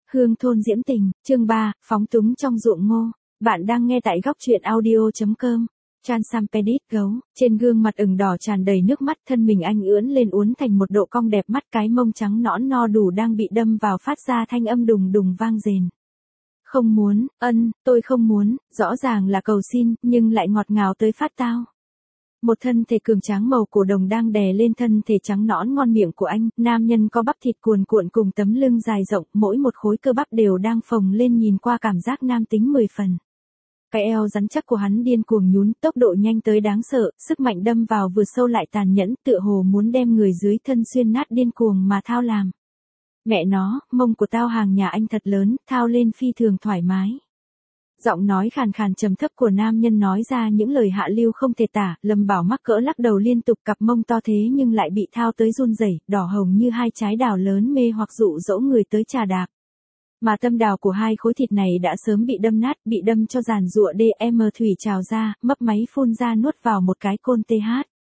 Hương thôn diễm tình, chương 3, phóng túng trong ruộng ngô. Bạn đang nghe tại góc truyện audio.com. Chan Sampedit gấu, trên gương mặt ửng đỏ tràn đầy nước mắt, thân mình anh ưỡn lên uốn thành một độ cong đẹp mắt, cái mông trắng nõn no đủ đang bị đâm vào phát ra thanh âm đùng đùng vang rền. Không muốn, tôi không muốn, rõ ràng là cầu xin, nhưng lại ngọt ngào tới phát tao. Một thân thể cường tráng màu cổ đồng đang đè lên thân thể trắng nõn ngon miệng của anh, nam nhân có bắp thịt cuồn cuộn cùng tấm lưng dài rộng, mỗi một khối cơ bắp đều đang phồng lên, nhìn qua cảm giác nam tính 10 phần. Cái eo rắn chắc của hắn điên cuồng nhún, tốc độ nhanh tới đáng sợ, sức mạnh đâm vào vừa sâu lại tàn nhẫn, tựa hồ muốn đem người dưới thân xuyên nát, điên cuồng mà thao làm. Mẹ nó, mông của tao hàng nhà anh thật lớn, thao lên phi thường thoải mái. Giọng nói khàn khàn trầm thấp của nam nhân nói ra những lời hạ lưu không thể tả, Lâm Bảo mắc cỡ lắc đầu liên tục, cặp mông to thế nhưng lại bị thao tới run rẩy, đỏ hồng như hai trái đào lớn, mê hoặc dụ dỗ người tới trà đạp. Mà tâm đào của hai khối thịt này đã sớm bị đâm nát, bị đâm cho giàn giụa DM thủy trào ra, mấp máy phun ra nuốt vào một cái côn TH.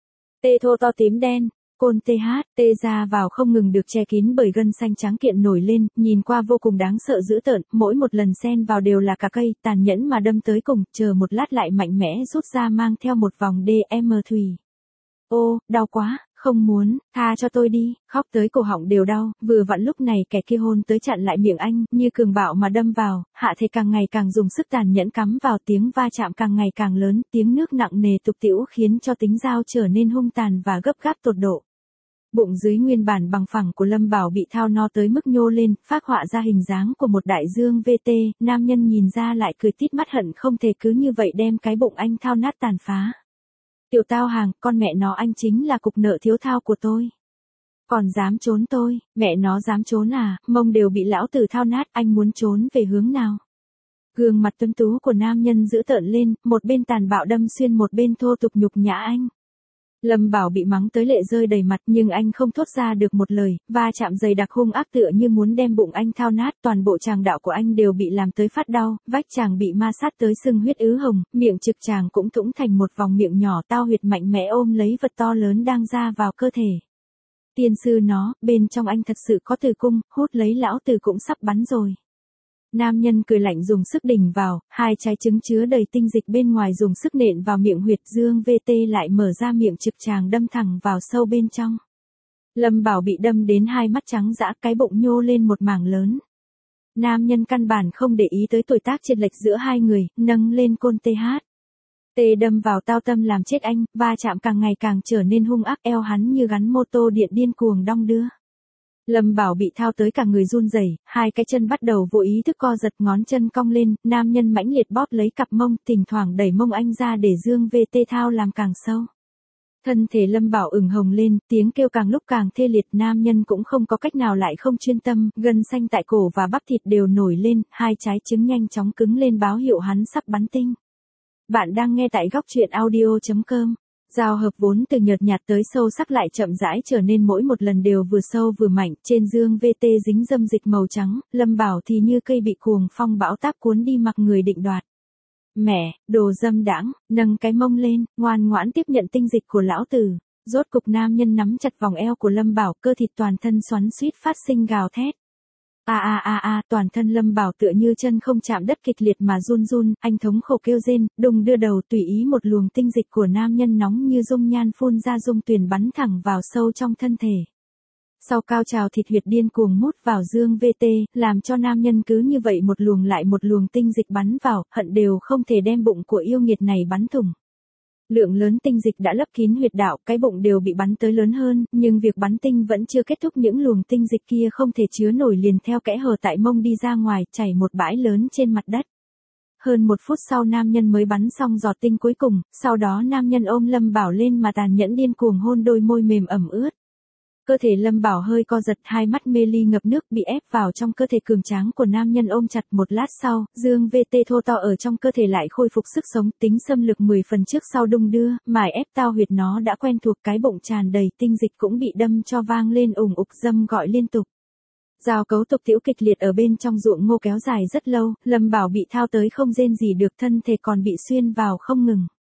Tê thô to tím đen. Côn TH, tê ra vào không ngừng được che kín bởi gân xanh trắng kiện nổi lên, nhìn qua vô cùng đáng sợ dữ tợn, mỗi một lần xen vào đều là cả cây, tàn nhẫn mà đâm tới cùng, chờ một lát lại mạnh mẽ rút ra mang theo một vòng DM thủy. Ô, đau quá, không muốn, tha cho tôi đi, khóc tới cổ họng đều đau, vừa vặn lúc này kẻ kia hôn tới chặn lại miệng anh, như cường bạo mà đâm vào, hạ thể càng ngày càng dùng sức tàn nhẫn cắm vào, tiếng va chạm càng ngày càng lớn, tiếng nước nặng nề tục tĩu khiến cho tính dao trở nên hung tàn và gấp gáp tột độ. Bụng dưới nguyên bản bằng phẳng của Lâm Bảo bị thao no tới mức nhô lên, phác họa ra hình dáng của một đại dương VT, nam nhân nhìn ra lại cười tít mắt, hận không thể cứ như vậy đem cái bụng anh thao nát tàn phá. Tiểu tao hàng, con mẹ nó anh chính là cục nợ thiếu thao của tôi. Còn dám trốn tôi, mẹ nó dám trốn à, mông đều bị lão tử thao nát, anh muốn trốn về hướng nào? Gương mặt tuấn tú của nam nhân dữ tợn lên, một bên tàn bạo đâm xuyên, một bên thô tục nhục nhã anh. Lâm Bảo bị mắng tới lệ rơi đầy mặt, nhưng anh không thốt ra được một lời, va chạm dày đặc hung ác tựa như muốn đem bụng anh thao nát, toàn bộ tràng đạo của anh đều bị làm tới phát đau, vách chàng bị ma sát tới sưng huyết ứ hồng, miệng trực chàng cũng thủng thành một vòng miệng nhỏ, tao huyệt mạnh mẽ ôm lấy vật to lớn đang ra vào cơ thể. Tiên sư nó, bên trong anh thật sự có tử cung, hút lấy lão tử cũng sắp bắn rồi. Nam nhân cười lạnh dùng sức đỉnh vào, hai trái trứng chứa đầy tinh dịch bên ngoài dùng sức nện vào miệng huyệt dương VT, lại mở ra miệng trực tràng đâm thẳng vào sâu bên trong. Lâm Bảo bị đâm đến hai mắt trắng dã, cái bụng nhô lên một mảng lớn. Nam nhân căn bản không để ý tới tuổi tác chênh lệch giữa hai người, nâng lên côn TH. Tê đâm vào tao tâm làm chết anh, va chạm càng ngày càng trở nên hung ác, eo hắn như gắn mô tô điện điên cuồng đong đưa. Lâm Bảo bị thao tới cả người run rẩy, hai cái chân bắt đầu vô ý thức co giật, ngón chân cong lên, nam nhân mãnh liệt bóp lấy cặp mông, thỉnh thoảng đẩy mông anh ra để dương VT thao làm càng sâu. Thân thể Lâm Bảo ửng hồng lên, tiếng kêu càng lúc càng thê liệt, nam nhân cũng không có cách nào lại không chuyên tâm, gân xanh tại cổ và bắp thịt đều nổi lên, hai trái trứng nhanh chóng cứng lên báo hiệu hắn sắp bắn tinh. Bạn đang nghe tại góc truyện audio.com. Giao hợp vốn từ nhợt nhạt tới sâu sắc lại chậm rãi trở nên mỗi một lần đều vừa sâu vừa mạnh, trên dương VT dính dâm dịch màu trắng, Lâm Bảo thì như cây bị cuồng phong bão táp cuốn đi mặc người định đoạt. Mẹ, đồ dâm đãng, nâng cái mông lên, ngoan ngoãn tiếp nhận tinh dịch của lão tử. Rốt cục nam nhân nắm chặt vòng eo của Lâm Bảo, cơ thịt toàn thân xoắn xuýt phát sinh gào thét. Toàn thân Lâm Bảo tựa như chân không chạm đất kịch liệt mà run run, anh thống khổ kêu rên, đùng đưa đầu, tùy ý một luồng tinh dịch của nam nhân nóng như dung nhan phun ra, dung tuyền bắn thẳng vào sâu trong thân thể. Sau cao trào thịt huyệt điên cuồng mút vào dương VT, làm cho nam nhân cứ như vậy một luồng lại một luồng tinh dịch bắn vào, hận đều không thể đem bụng của yêu nghiệt này bắn thủng. Lượng lớn tinh dịch đã lấp kín huyệt đạo, cái bụng đều bị bắn tới lớn hơn, nhưng việc bắn tinh vẫn chưa kết thúc, những luồng tinh dịch kia không thể chứa nổi liền theo kẽ hở tại mông đi ra ngoài, chảy một bãi lớn trên mặt đất. Hơn một phút sau nam nhân mới bắn xong giọt tinh cuối cùng, sau đó nam nhân ôm Lâm Bảo lên mà tàn nhẫn điên cuồng hôn đôi môi mềm ẩm ướt. Cơ thể Lâm Bảo hơi co giật, hai mắt mê ly ngập nước, bị ép vào trong cơ thể cường tráng của nam nhân ôm chặt. Một lát sau, dương VT thô to ở trong cơ thể lại khôi phục sức sống, tính xâm lược 10 phần trước sau đung đưa, mài ép tao huyệt nó đã quen thuộc, cái bụng tràn đầy tinh dịch cũng bị đâm cho vang lên ùng ục, dâm gọi liên tục. Giao cấu tục tĩu kịch liệt ở bên trong ruộng ngô kéo dài rất lâu, Lâm Bảo bị thao tới không rên gì được, thân thể còn bị xuyên vào không ngừng.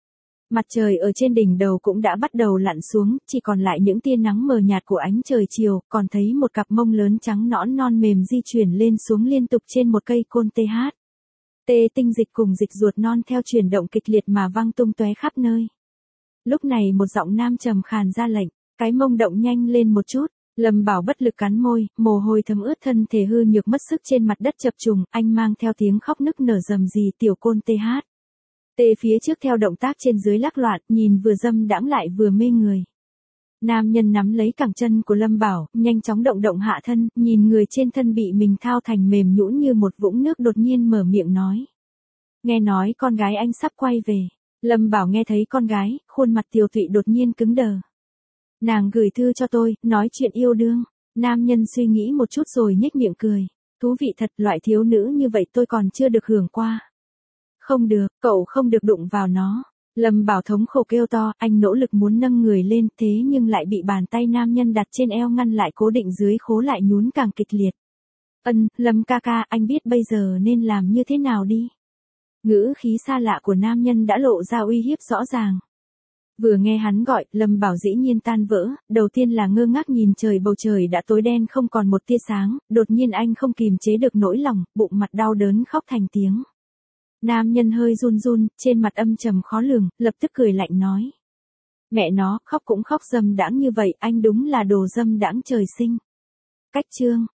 Mặt trời ở trên đỉnh đầu cũng đã bắt đầu lặn xuống, chỉ còn lại những tia nắng mờ nhạt của ánh trời chiều, còn thấy một cặp mông lớn trắng nõn non mềm di chuyển lên xuống liên tục trên một cây côn TH. Tinh dịch cùng dịch ruột non theo chuyển động kịch liệt mà văng tung tóe khắp nơi. Lúc này một giọng nam trầm khàn ra lệnh, cái mông động nhanh lên một chút. Lâm Bảo bất lực cắn môi, mồ hôi thấm ướt thân thể hư nhược mất sức trên mặt đất chập trùng, anh mang theo tiếng khóc nức nở rầm rì tiểu côn TH. Phía trước theo động tác trên dưới lắc loạn, nhìn vừa dâm đãng lại vừa mê người. Nam nhân nắm lấy cẳng chân của Lâm Bảo, nhanh chóng động động hạ thân, nhìn người trên thân bị mình thao thành mềm nhũn như một vũng nước đột nhiên mở miệng nói. Nghe nói con gái anh sắp quay về. Lâm Bảo nghe thấy con gái, khuôn mặt tiều tụy đột nhiên cứng đờ. Nàng gửi thư cho tôi, nói chuyện yêu đương. Nam nhân suy nghĩ một chút rồi nhếch miệng cười. Thú vị thật, loại thiếu nữ như vậy tôi còn chưa được hưởng qua. Không được, cậu không được đụng vào nó. Lâm Bảo thống khổ kêu to, anh nỗ lực muốn nâng người lên, thế nhưng lại bị bàn tay nam nhân đặt trên eo ngăn lại, cố định dưới khố lại nhún càng kịch liệt. Lâm ca ca, anh biết bây giờ nên làm như thế nào đi. Ngữ khí xa lạ của nam nhân đã lộ ra uy hiếp rõ ràng. Vừa nghe hắn gọi, Lâm Bảo dĩ nhiên tan vỡ, đầu tiên là ngơ ngác nhìn trời, bầu trời đã tối đen không còn một tia sáng, đột nhiên anh không kìm chế được nỗi lòng, bụng mặt đau đớn khóc thành tiếng. Nam nhân hơi run run, trên mặt âm trầm khó lường, lập tức cười lạnh nói. Mẹ nó, khóc cũng khóc dâm đãng như vậy, anh đúng là đồ dâm đãng trời sinh. Cách chương